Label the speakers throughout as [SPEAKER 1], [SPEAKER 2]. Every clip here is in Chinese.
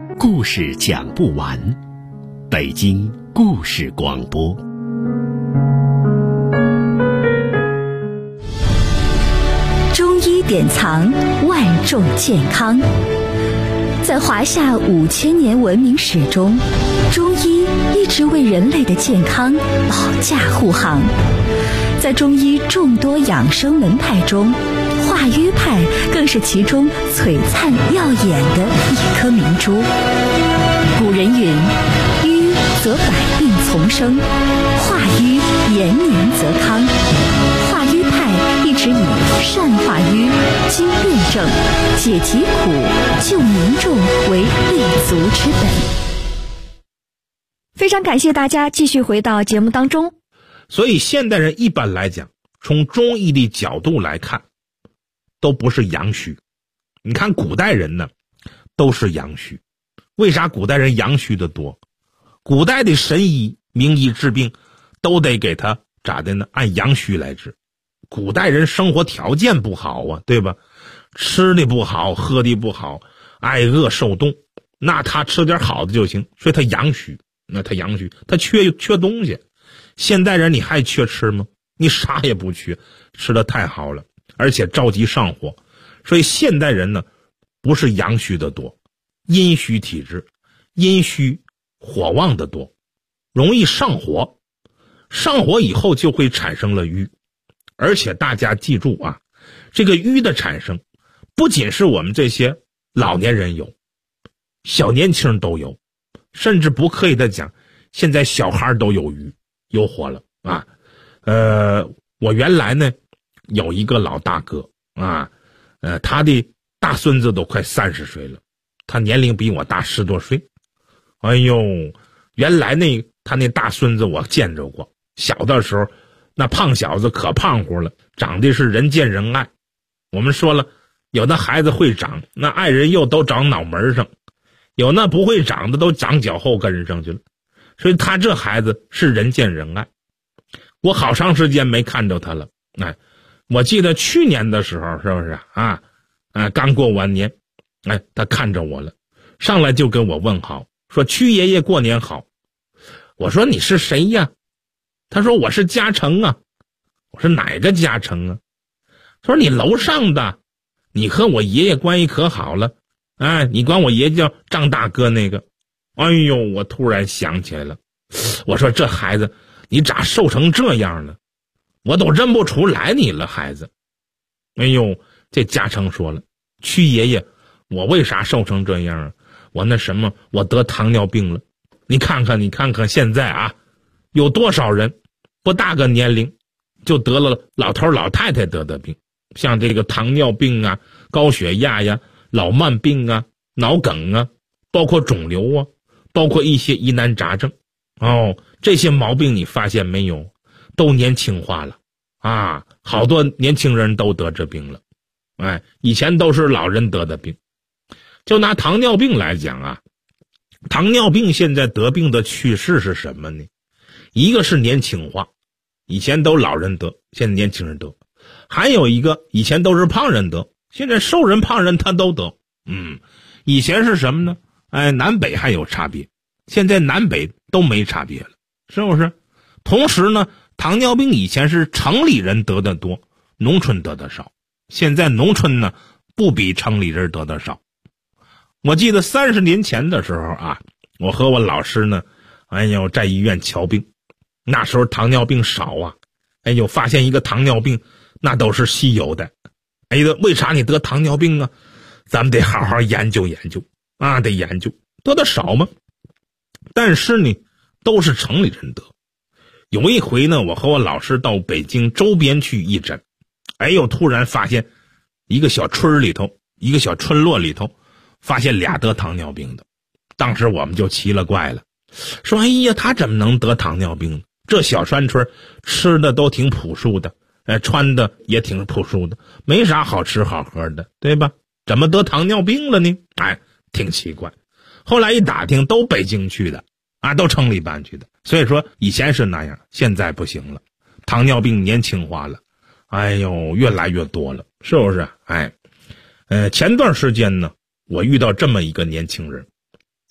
[SPEAKER 1] 故事讲不完，北京故事广播。
[SPEAKER 2] 中医典藏，万众健康。在华夏5000年文明史中，中医一直为人类的健康保驾护航。在中医众多养生门派中，化瘀派更是其中璀璨耀眼的一颗明珠。古人云：瘀则百病丛生，化瘀延年则康。化瘀派一直以善化瘀、经辩证、解疾苦、救民众为立足之本。非常感谢大家继续回到节目当中。
[SPEAKER 3] 所以现代人一般来讲，从中医的角度来看，都不是阳虚。你看古代人呢，都是阳虚。为啥古代人阳虚的多？古代的神医名医治病都得给他咋的呢？按阳虚来治。古代人生活条件不好啊，对吧？吃的不好，喝的不好，挨饿受冻，那他吃点好的就行，所以他阳虚。那他阳虚，他缺东西。现代人你还缺吃吗？你啥也不缺，吃的太好了，而且着急上火。所以现代人呢，不是阳虚的多，阴虚体质，阴虚火旺的多，容易上火。上火以后就会产生了瘀。而且大家记住啊，这个瘀的产生不仅是我们这些老年人有，小年轻都有，甚至不刻意的讲，现在小孩都有瘀有火了啊。我原来呢有一个老大哥啊，他的大孙子都快30岁了，他年龄比我大10多岁。哎呦，原来他那大孙子我见着过，小的时候那胖小子可胖乎了，长得是人见人爱。我们说了，有的孩子会长，那爱人又都长脑门上，有那不会长的都长脚后跟上去了。所以他这孩子是人见人爱。我好长时间没看着他了。我记得去年的时候，是不是啊？刚过完年，他看着我了，上来就跟我问好，说屈爷爷过年好。我说你是谁呀？他说我是嘉诚啊。我说哪个嘉诚啊？他说你楼上的，你和我爷爷关系可好了。你管我爷爷叫张大哥那个。哎呦，我突然想起来了，我说这孩子你咋瘦成这样了？我都认不出来你了，孩子。哎呦，这嘉诚说了，屈爷爷，我为啥瘦成这样啊？我得糖尿病了。你看看现在啊，有多少人不大个年龄就得了老头老太太得的病，像这个糖尿病啊、高血压呀、老慢病啊、脑梗啊，包括肿瘤啊，包括一些疑难杂症。这些毛病你发现没有，都年轻化了啊！好多年轻人都得这病了。以前都是老人得的病。就拿糖尿病来讲啊，糖尿病现在得病的趋势是什么呢？一个是年轻化，以前都老人得，现在年轻人得。还有一个，以前都是胖人得，现在瘦人胖人他都得。以前是什么呢？南北还有差别，现在南北都没差别了，是不是？同时呢，糖尿病以前是城里人得的多，农村得的少。现在农村呢，不比城里人得的少。我记得30年前的时候啊，我和我老师呢，在医院瞧病，那时候糖尿病少啊。发现一个糖尿病那都是稀有的。为啥你得糖尿病啊？咱们得好好研究研究啊，得研究。得的少吗？但是呢，都是城里人得。有一回呢，我和我老师到北京周边去义诊，突然发现一个小村里头，一个小村落里头，发现俩得糖尿病的。当时我们就奇了怪了，说他怎么能得糖尿病呢？这小山村吃的都挺朴素的，穿的也挺朴素的，没啥好吃好喝的，对吧？怎么得糖尿病了呢？挺奇怪。后来一打听，都北京去的啊，都城里搬去的。所以说以前是那样，现在不行了，糖尿病年轻化了，越来越多了，是不是？前段时间呢，我遇到这么一个年轻人，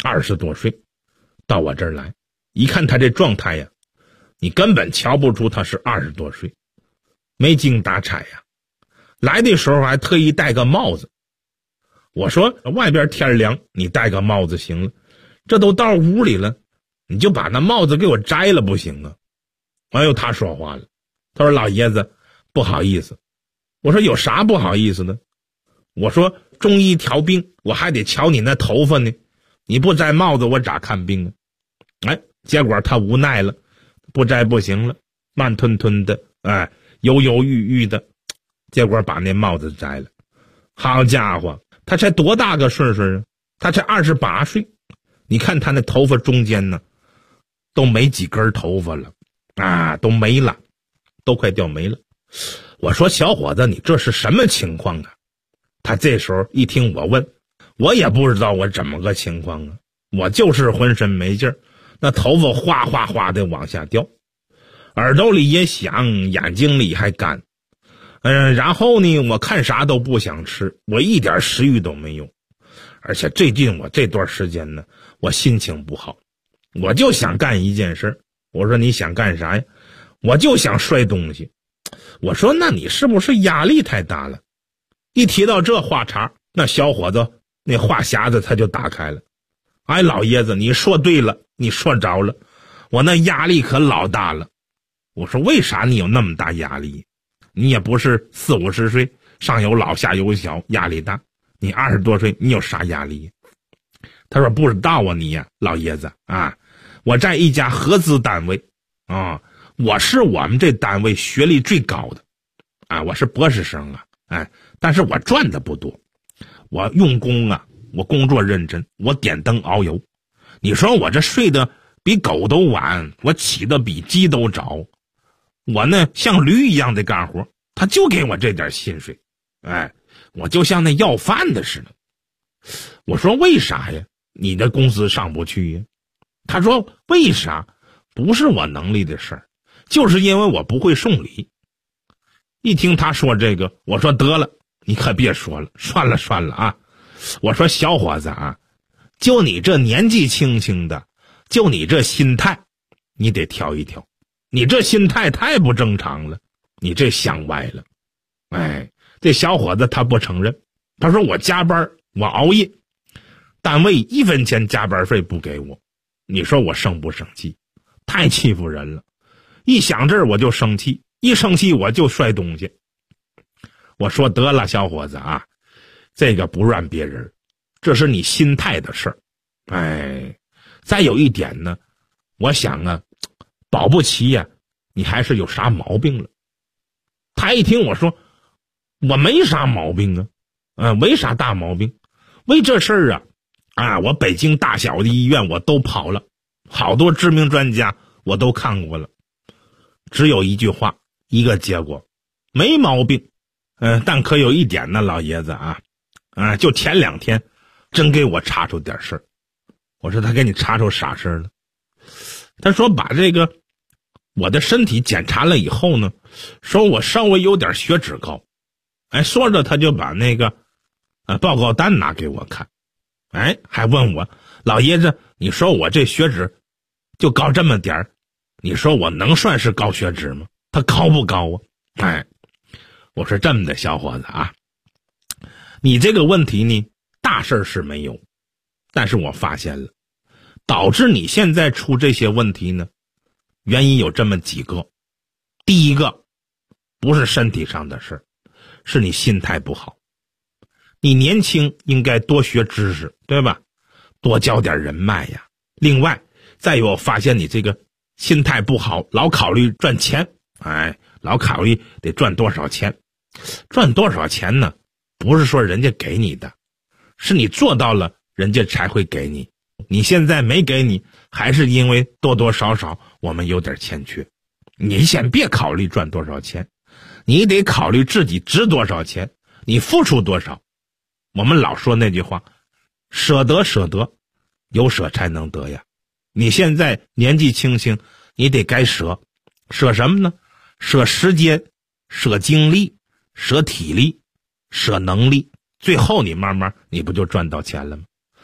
[SPEAKER 3] 20多岁，到我这儿来，一看他这状态呀，你根本瞧不出他是20多岁，没精打采呀。来的时候还特意戴个帽子。我说外边天凉，你戴个帽子行了，这都到屋里了，你就把那帽子给我摘了不行啊？哎呦，他说话了，他说老爷子不好意思。我说有啥不好意思的？我说中医调病，我还得瞧你那头发呢，你不摘帽子我咋看病啊？哎，结果他无奈了，不摘不行了，慢吞吞的，哎，犹犹豫豫的，结果把那帽子摘了。好家伙，他才多大个岁数啊？他才28岁，你看他那头发中间呢，都没几根头发了啊，都没了，都快掉没了。我说小伙子，你这是什么情况啊？他这时候一听我问，我也不知道我怎么个情况啊，我就是浑身没劲儿，那头发哗哗哗的往下掉，耳朵里也响，眼睛里还干。然后呢，我看啥都不想吃，我一点食欲都没有。而且最近我这段时间呢，我心情不好，我就想干一件事。我说你想干啥呀？我就想摔东西。我说那你是不是压力太大了？一提到这话茬，那小伙子那话匣子他就打开了。哎，老爷子你说对了，你说着了，我那压力可老大了。我说为啥你有那么大压力？你也不是40、50岁，上有老下有小，压力大。你20多岁，你有啥压力？他说不知道啊你呀，老爷子啊，我在一家合资单位啊，我是我们这单位学历最高的啊，我是博士生啊，哎，但是我赚的不多，我用功啊，我工作认真，我点灯熬油。你说我这睡得比狗都晚，我起得比鸡都早，我呢像驴一样的干活，他就给我这点薪水，哎，我就像那要饭的似的。我说为啥呀？你的工资上不去呀？他说为啥？不是我能力的事儿，就是因为我不会送礼。一听他说这个，我说得了，你可别说了，算了啊。我说小伙子啊，就你这年纪轻轻的，就你这心态，你得调一调。你这心态太不正常了，你这想歪了。哎，这小伙子他不承认，他说我加班，我熬夜，单位1分钱加班费不给我，你说我生不生气？太欺负人了，一想这儿我就生气，一生气我就摔东西。我说得了小伙子啊，这个不怨别人，这是你心态的事儿。哎，再有一点呢，我想啊，保不齐呀，你还是有啥毛病了。他一听我说我没啥毛病啊，没啥大毛病，为这事儿啊，我北京大小的医院我都跑了，好多知名专家我都看过了，只有一句话，一个结果，没毛病。但可有一点呢，老爷子啊，就前2天真给我查出点事儿。我说他给你查出啥事儿了？他说把这个我的身体检查了以后呢，说我稍微有点血脂高。哎，说着他就把那个报告单拿给我看。哎，还问我老爷子，你说我这血脂就高这么点儿，你说我能算是高血脂吗？他高不高啊？哎，我说这么的小伙子啊，你这个问题呢，大事是没有，但是我发现了，导致你现在出这些问题呢，原因有这么几个。第一个，不是身体上的事，是你心态不好。你年轻应该多学知识，对吧？多交点人脉呀。另外，再有发现你这个心态不好，老考虑赚钱，哎，老考虑得赚多少钱。赚多少钱呢？不是说人家给你的，是你做到了，人家才会给你。你现在没给你，还是因为多多少少我们有点欠缺。你先别考虑赚多少钱，你得考虑自己值多少钱，你付出多少。我们老说那句话，舍得，有舍才能得呀。你现在年纪轻轻，你得该舍。舍什么呢？舍时间，舍精力，舍体力，舍能力，最后你慢慢你不就赚到钱了吗？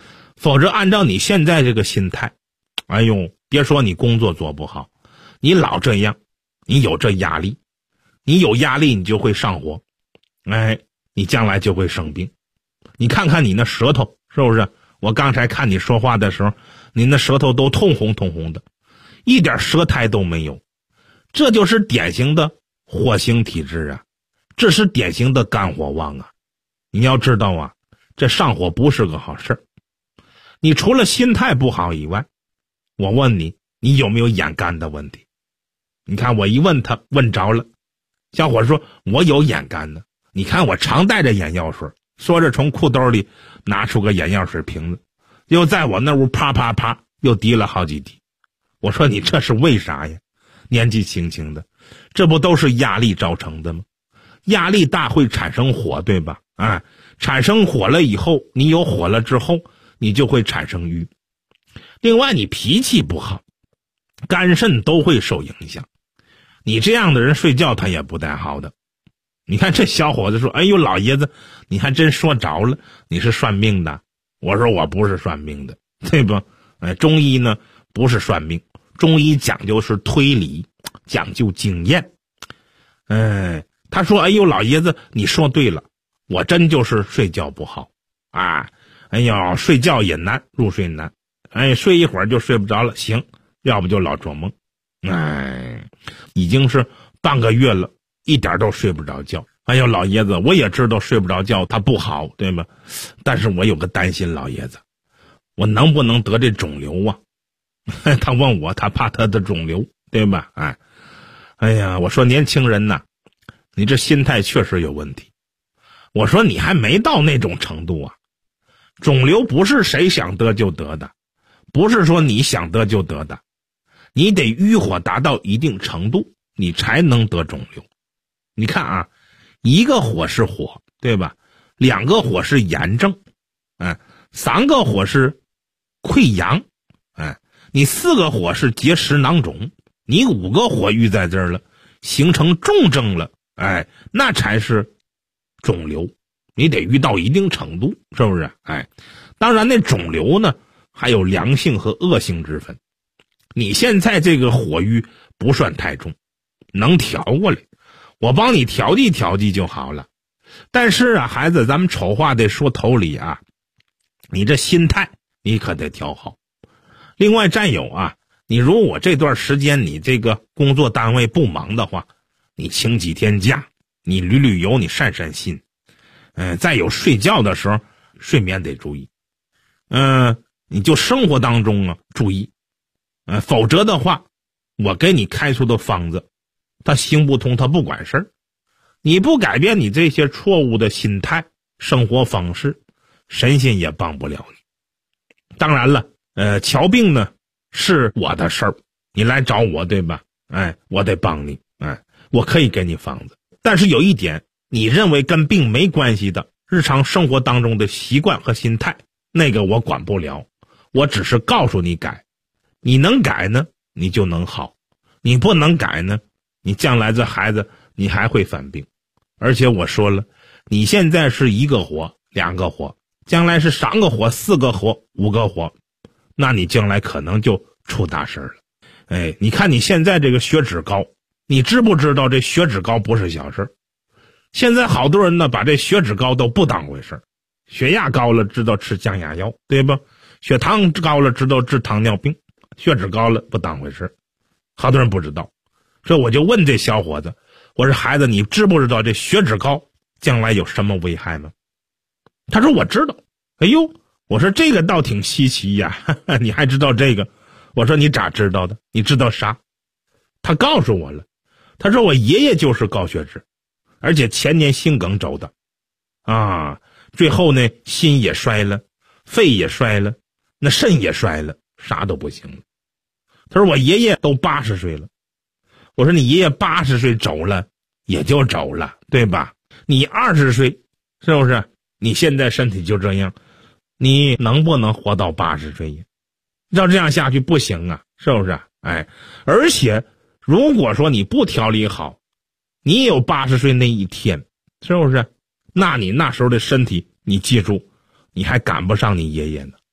[SPEAKER 3] 否则按照你现在这个心态，哎呦，别说你工作做不好，你老这样，你有这压力，你有压力你就会上火，哎，你将来就会生病。你看看你那舌头，是不是？我刚才看你说话的时候，你那舌头都通红通红的，一点舌苔都没有，这就是典型的火星体质啊，这是典型的肝火旺啊。你要知道啊，这上火不是个好事儿。你除了心态不好以外，我问你，你有没有眼干的问题？你看我一问他，问着了。小伙说我有眼干的，你看我常带着眼药水，说着从裤兜里拿出个眼药水瓶子，又在我那屋啪啪啪又滴了好几滴。我说你这是为啥呀？年纪轻轻的，这不都是压力造成的吗？压力大会产生火，对吧？啊，产生火了以后，你有火了之后，你就会产生郁。另外你脾气不好，肝肾都会受影响。你这样的人睡觉他也不太好的。你看这小伙子说，哎呦老爷子，你还真说着了，你是算命的。我说我不是算命的，对吧？中医呢不是算命，中医讲究是推理，讲究经验。他说，哎呦老爷子你说对了，我真就是睡觉不好啊，哎呦睡觉也难，入睡难，哎睡一会儿就睡不着了，行，要不就老做梦，已经是半个月了，一点都睡不着觉。哎呦老爷子，我也知道睡不着觉它不好，对吗？但是我有个担心，老爷子，我能不能得这肿瘤啊？他问我，他怕他的肿瘤，对吧？哎呀，我说年轻人呐，你这心态确实有问题。我说你还没到那种程度啊，肿瘤不是谁想得就得的，不是说你想得就得的，你得瘀火达到一定程度，你才能得肿瘤。你看啊，一个火是火，对吧？2个火是炎症，3个火是溃疡，你4个火是结石囊肿，你5个火遇在这儿了，形成重症了，那才是肿瘤。你得遇到一定程度，是不是？当然那肿瘤呢还有良性和恶性之分。你现在这个火瘀不算太重，能调过来，我帮你调剂调剂就好了。但是啊孩子，咱们丑话得说头里啊，你这心态你可得调好。另外再有啊，你如果我这段时间你这个工作单位不忙的话，你请几天假，你旅旅游，你散散心。再有睡觉的时候睡眠得注意，你就生活当中啊注意，否则的话我给你开出的方子它行不通，它不管事儿。你不改变你这些错误的心态生活方式，神仙也帮不了你。当然了，瞧病呢是我的事儿，你来找我，对吧？我得帮你，我可以给你方子。但是有一点，你认为跟病没关系的日常生活当中的习惯和心态，那个我管不了，我只是告诉你改。你能改呢你就能好，你不能改呢，你将来这孩子你还会犯病。而且我说了，你现在是1个火2个火，将来是3个火4个火5个火，那你将来可能就出大事了。你看你现在这个血脂高，你知不知道这血脂高不是小事？现在好多人呢把这血脂高都不当回事，血压高了知道吃降压药，对吧？血糖高了知道治糖尿病，血脂高了不当回事，好多人不知道。所以我就问这小伙子，我说孩子，你知不知道这血脂高将来有什么危害吗？他说我知道。哎呦，我说这个倒挺稀奇呀，你还知道这个？我说你咋知道的？你知道啥？他告诉我了，他说我爷爷就是高血脂，而且前年心梗走的最后呢心也衰了，肺也衰了，那肾也衰了，啥都不行了。他说我爷爷都80岁了。我说你爷爷80岁走了也就走了，对吧？你20岁是不是？你现在身体就这样，你能不能活到80岁呀？照这样下去不行啊，是不是？而且如果说你不调理好，你也有80岁那一天，是不是？那你那时候的身体，你记住，你还赶不上你爷爷呢。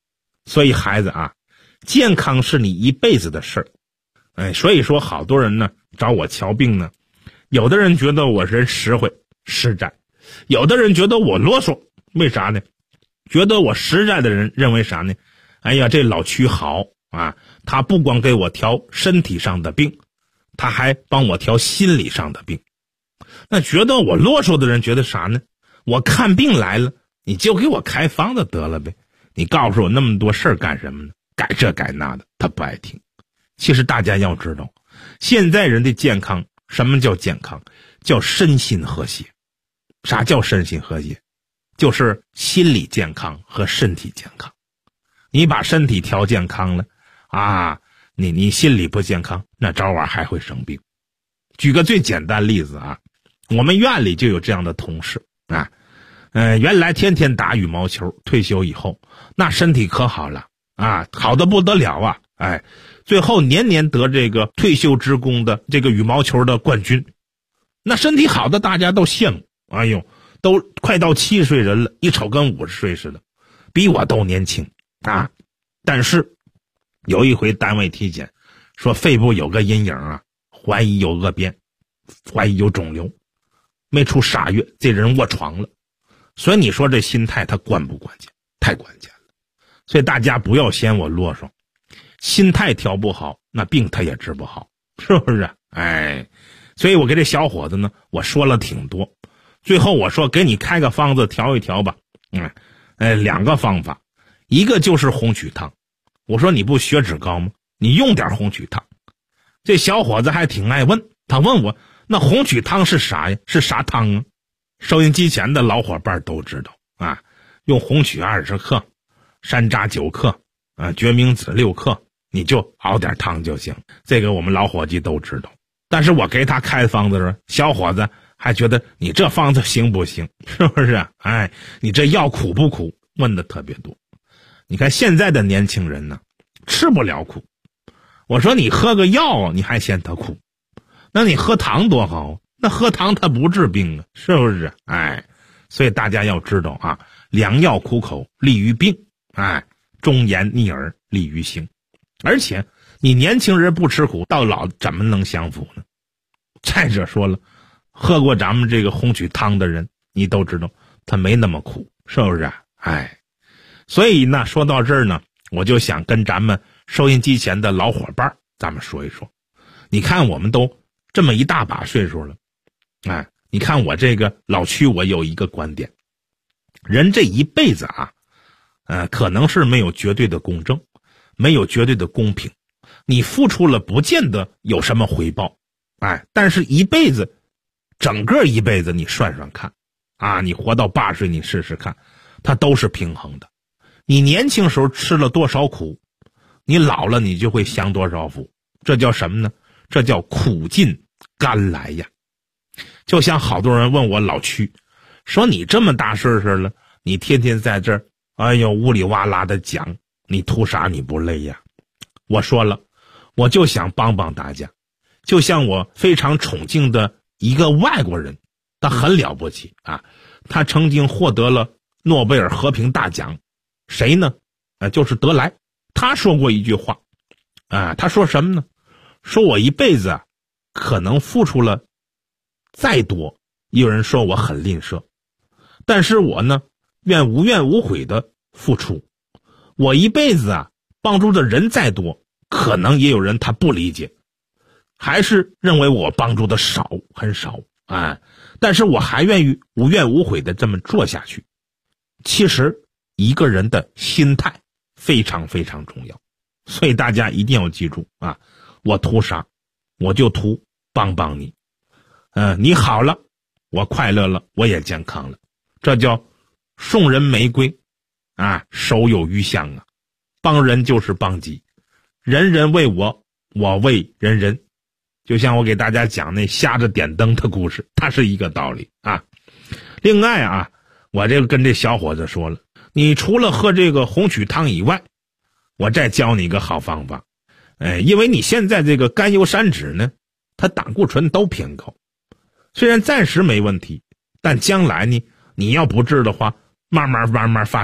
[SPEAKER 3] 所以孩子啊，健康是你一辈子的事儿。所以说好多人呢找我瞧病呢，有的人觉得我人实惠实在，有的人觉得我啰嗦，为啥呢？觉得我实在的人认为啥呢？哎呀，这老区好啊，他不光给我调身体上的病，他还帮我调心理上的病。那觉得我啰嗦的人觉得啥呢？我看病来了，你就给我开方子得了呗，你告诉我那么多事儿干什么呢？改这改那的，他不爱听。其实大家要知道，现在人的健康，什么叫健康？叫身心和谐。啥叫身心和谐？就是心理健康和身体健康。你把身体调健康了啊，你心理不健康，那早晚还会生病。举个最简单例子啊，我们院里就有这样的同事啊，原来天天打羽毛球，退休以后那身体可好了啊，好得不得了啊，最后年年得这个退休职工的这个羽毛球的冠军，那身体好的大家都羡慕，哎呦，都快到70岁人了，一瞅跟50岁似的，比我都年轻啊。但是有一回单位体检，说肺部有个阴影啊，怀疑有恶变，怀疑有肿瘤，没出啥月，这人卧床了。所以你说这心态它关不关键？太关键了。所以大家不要嫌我啰嗦，心态调不好，那病他也治不好，是不是？所以我给这小伙子呢，我说了挺多，最后我说给你开个方子调一调吧。2个方法，一个就是红曲汤。我说你不血脂高吗？你用点红曲汤。这小伙子还挺爱问，他问我那红曲汤是啥呀？是啥汤啊？收音机前的老伙伴都知道啊，用红曲20克，山楂9克啊，决明子6克，你就熬点汤就行。这个我们老伙计都知道。但是我给他开方子的时候，小伙子还觉得你这方子行不行？是不是？你这药苦不苦？问的特别多。你看现在的年轻人呢，吃不了苦。我说你喝个药你还嫌它苦，那你喝糖多好，那喝糖它不治病啊，是不是？所以大家要知道啊，良药苦口利于病，忠言逆耳利于行。而且你年轻人不吃苦，到老怎么能享福呢？再者说了，喝过咱们这个红曲汤的人，你都知道它没那么苦，是不是？所以呢，说到这儿呢，我就想跟咱们收音机前的老伙伴咱们说一说。你看我们都这么一大把岁数了，你看我这个老区，我有一个观点，人这一辈子啊，可能是没有绝对的公正，没有绝对的公平，你付出了不见得有什么回报，但是一辈子，整个一辈子你算算看啊，你活到80岁你试试看，它都是平衡的。你年轻时候吃了多少苦，你老了你就会享多少福，这叫什么呢？这叫苦尽甘来呀。就像好多人问我老区，说你这么大岁数了，你天天在这儿呜里哇啦的讲，你图啥？你不累呀？我说了，我就想帮帮大家。就像我非常崇敬的一个外国人，他很了不起啊，他曾经获得了诺贝尔和平大奖。谁呢？就是德莱。他说过一句话他说什么呢？说我一辈子可能付出了再多，有人说我很吝啬，但是我呢无怨无悔的付出。我一辈子帮助的人再多，可能也有人他不理解，还是认为我帮助的少，很少但是我还愿意无怨无悔的这么做下去。其实一个人的心态非常非常重要，所以大家一定要记住我图啥？我就图帮帮你。你好了，我快乐了，我也健康了，这叫送人玫瑰手有余香啊。帮人就是帮己，人人为我，我为人人。就像我给大家讲那瞎子点灯的故事，它是一个道理另外我这个跟这小伙子说了，你除了喝这个红曲汤以外，我再教你一个好方法。因为你现在这个甘油三酯呢，它胆固醇都偏高，虽然暂时没问题，但将来呢，你要不治的话，慢慢发展，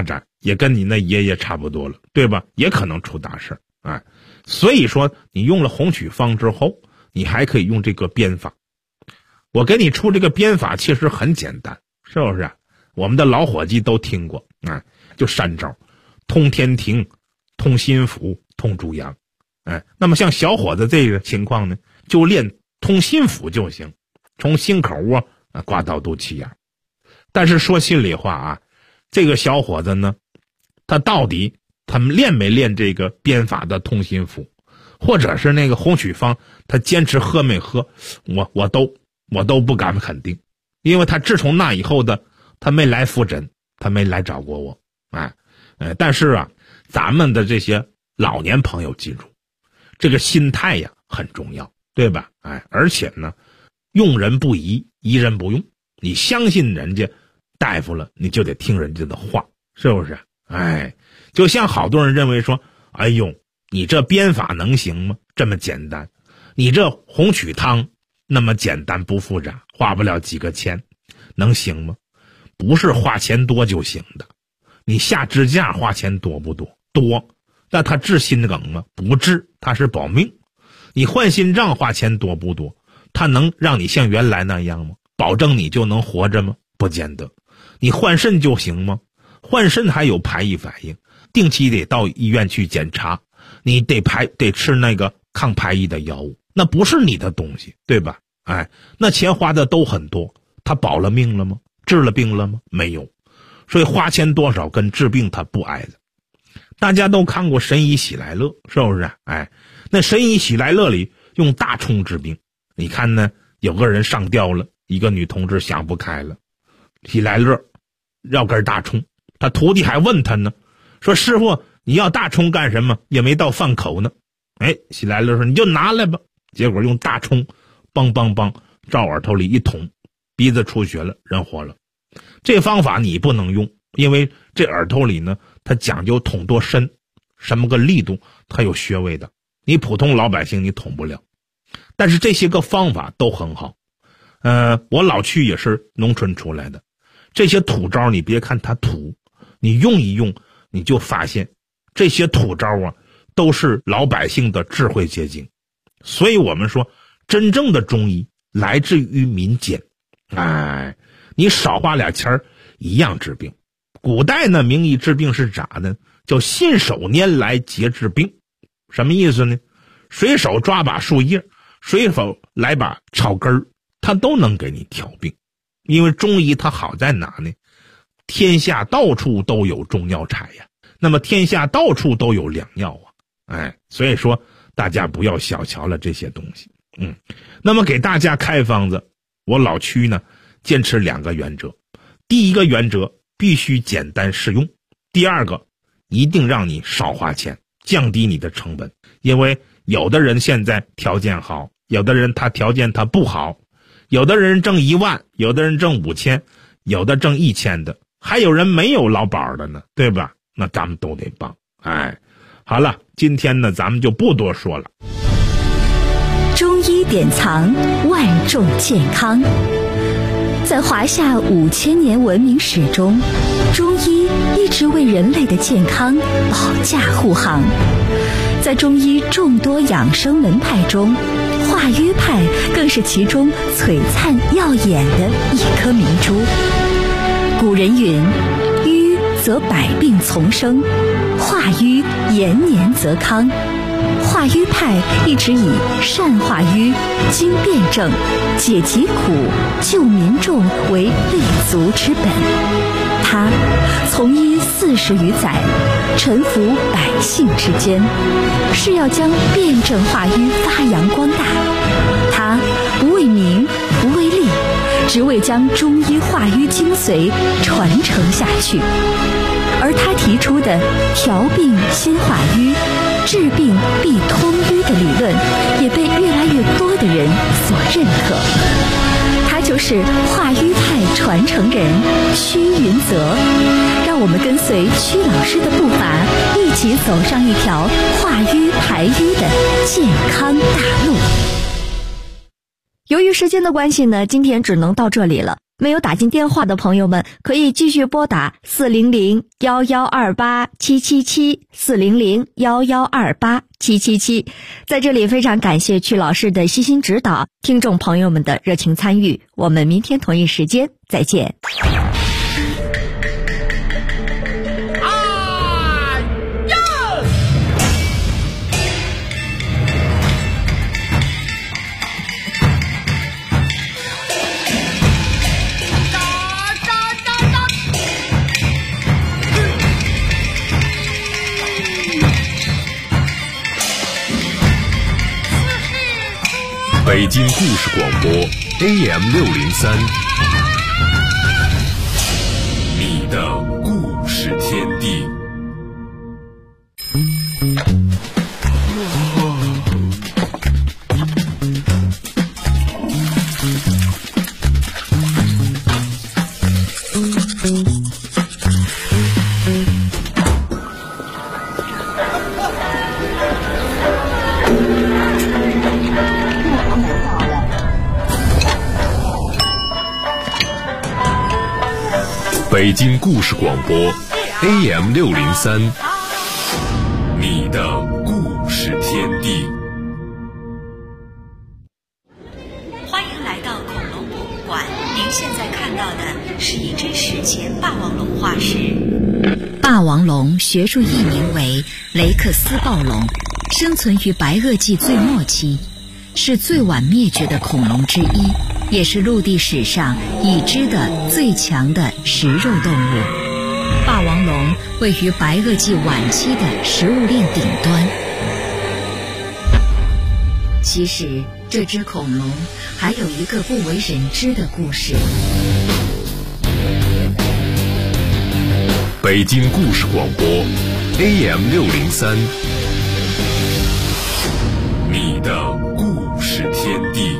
[SPEAKER 3] 也跟你那爷爷差不多了，对吧？也可能出大事哎。所以说你用了红曲方之后，你还可以用这个鞭法。我给你出这个鞭法其实很简单，是不是？我们的老伙计都听过就3招：通天庭、通心府、通猪阳。那么像小伙子这个情况呢，就练通心府就行，从心口刮到肚脐眼。但是说心里话这个小伙子呢，他到底他们练没练这个鞭法的通心府，或者是那个红曲方他坚持喝没喝，我都不敢肯定。因为他自从那以后的他没来复诊，他没来找过我但是咱们的这些老年朋友记住，这个心态很重要，对吧？而且呢，用人不疑，疑人不用。你相信人家大夫了，你就得听人家的话，是不是？就像好多人认为说，哎呦，你这鞭法能行吗？这么简单。你这红曲汤那么简单不复杂，花不了几个钱，能行吗？不是花钱多就行的。你下支架花钱多不多？多。那他治心梗吗？不治，他是保命。你换心脏花钱多不多？他能让你像原来那样吗？保证你就能活着吗？不见得。你换肾就行吗？换肾还有排异反应，定期得到医院去检查，你得吃那个抗排异的药物，那不是你的东西，对吧？那钱花的都很多，他保了命了吗？治了病了吗？没有。所以花钱多少跟治病他不挨着。大家都看过神医喜来乐，是不是？那神医喜来乐里用大葱治病。你看呢，有个人上吊了，一个女同志想不开了，喜来乐要根大葱，他徒弟还问他呢，说师傅你要大葱干什么？也没到饭口呢。喜来乐说你就拿来吧。结果用大葱梆梆梆照耳朵里一捅，鼻子出血了，人活了。这方法你不能用，因为这耳朵里呢，它讲究捅多深，什么个力度，它有穴位的，你普通老百姓你捅不了。但是这些个方法都很好。我老去也是农村出来的，这些土招你别看它土，你用一用你就发现这些土招都是老百姓的智慧结晶。所以我们说真正的中医来自于民间。你少花俩钱一样治病。古代呢，名义治病是咋的？叫信手拈来皆治病。什么意思呢？随手抓把树叶，随手来把草根，它都能给你调病。因为中医它好在哪呢？天下到处都有中药材呀，那么天下到处都有良药所以说大家不要小瞧了这些东西。那么给大家开方子，我老区呢坚持2个原则。第一个原则必须简单适用，第二个一定让你少花钱，降低你的成本。因为有的人现在条件好，有的人他条件他不好，有的人挣1万，有的人挣5000，有的挣1000的，还有人没有劳保的呢，对吧？那咱们都得帮。好了，今天呢咱们就不多说了。
[SPEAKER 2] 中医典藏，万众健康。在华夏5000年文明史中，中医一直为人类的健康保驾护航。在中医众多养生门派中，化瘀派更是其中璀璨耀眼的一颗明珠。古人云：瘀则百病丛生，化瘀延年则康。化瘀派一直以善化瘀、经辩证、解疾苦、救民众为立足之本。他从医40余载，沉浮百姓之间，是要将辩证化瘀发扬光大。他不为名，不为利，只为将中医化瘀精髓传承下去。而他提出的调病先化瘀、治病必通瘀的理论，也被越来越多的人所认可。他就是化瘀派传承人屈云泽。让我们跟随屈老师的步伐，一起走上一条化瘀排瘀的健康大路。
[SPEAKER 4] 由于时间的关系呢，今天只能到这里了。
[SPEAKER 2] 没有打进电话的朋友们，可以继续拨打400-1128-777，400-1128-777。在这里非常感谢曲老师的悉心指导，听众朋友们的热情参与。我们明天同一时间再见。
[SPEAKER 1] 北京故事广播 AM603， 你的故事天地。北京故事广播 AM603， 你的故事天地。
[SPEAKER 2] 欢迎来到恐龙博物馆，您现在看到的是一只史前霸王龙化石。霸王龙学术译名为雷克斯暴龙，生存于白垩纪最末期，是最晚灭绝的恐龙之一，也是陆地史上已知的最强的食肉动物。霸王龙位于白垩纪晚期的食物链顶端。其实这只恐龙还有一个不为人知的故事。
[SPEAKER 1] 北京故事广播 AM603， 你的故事天地。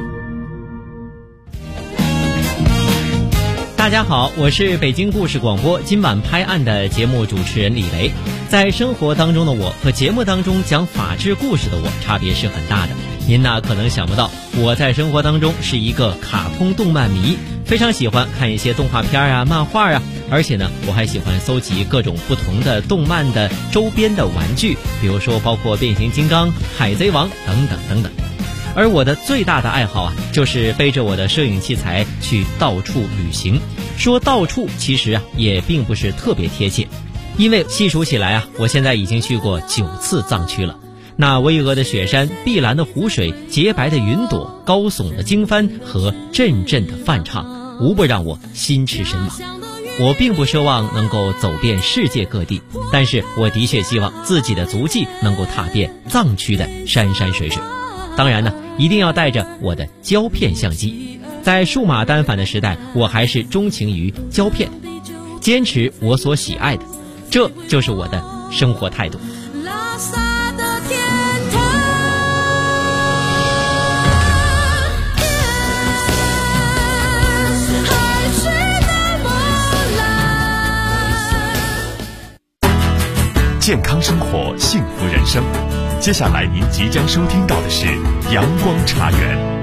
[SPEAKER 4] 大家好，我是北京故事广播今晚拍案的节目主持人李雷。在生活当中的我和节目当中讲法治故事的我差别是很大的。您呢可能想不到，我在生活当中是一个卡通动漫迷，非常喜欢看一些动画片啊、漫画啊，而且呢我还喜欢搜集各种不同的动漫的周边的玩具，比如说包括变形金刚、海贼王等等等等。而我的最大的爱好啊，就是背着我的摄影器材去到处旅行。说到处其实啊也并不是特别贴切，因为细数起来啊，我现在已经去过9次藏区了。那巍峨的雪山、碧蓝的湖水、洁白的云朵、高耸的经幡和阵阵的梵唱，无不让我心驰神往。我并不奢望能够走遍世界各地，但是我的确希望自己的足迹能够踏遍藏区的山山水水。当然呢，一定要带着我的胶片相机。在数码单反的时代，我还是钟情于胶片，坚持我所喜爱的，这就是我的生活态度。
[SPEAKER 5] 健康生活，幸福人生。接下来您即将收听到的是阳光茶园。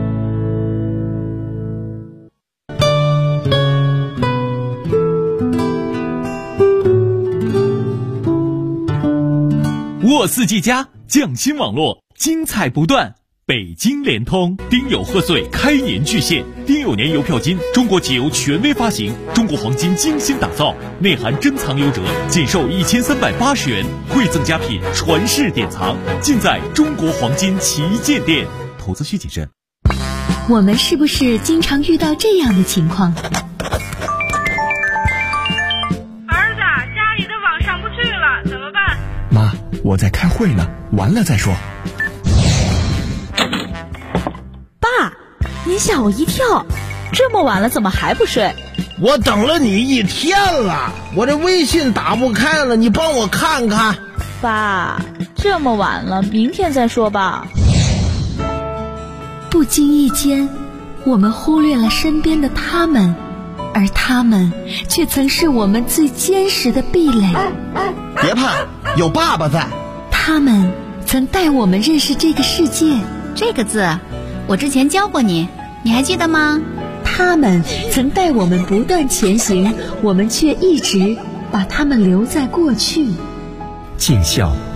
[SPEAKER 5] 沃四 G 加匠心网络，精彩不断。北京联通丁酉贺岁开年巨献，丁酉年邮票金，中国企邮权威发行，中国黄金精心打造，内含珍藏优折，仅售1380元，馈赠佳品，传世典藏，尽在中国黄金旗舰店。投资需谨慎。
[SPEAKER 2] 我们是不是经常遇到这样的情况？
[SPEAKER 6] 儿子，家里的网上不去了，怎么办？
[SPEAKER 5] 妈，我在开会呢，完了再说。
[SPEAKER 7] 爸，您吓我一跳，这么晚了怎么还不睡？
[SPEAKER 8] 我等了你1天了，我这微信打不开了，你帮我看看。
[SPEAKER 7] 爸，这么晚了，明天再说吧。
[SPEAKER 2] 不经意间，我们忽略了身边的他们，而他们却曾是我们最坚实的壁垒。
[SPEAKER 8] 别怕，有爸爸在。
[SPEAKER 2] 他们曾带我们认识这个世界。
[SPEAKER 9] 这个字我之前教过你，你还记得吗？ 他们曾带我们不断前行，我们却一直把他们留在过去。
[SPEAKER 10] 尽孝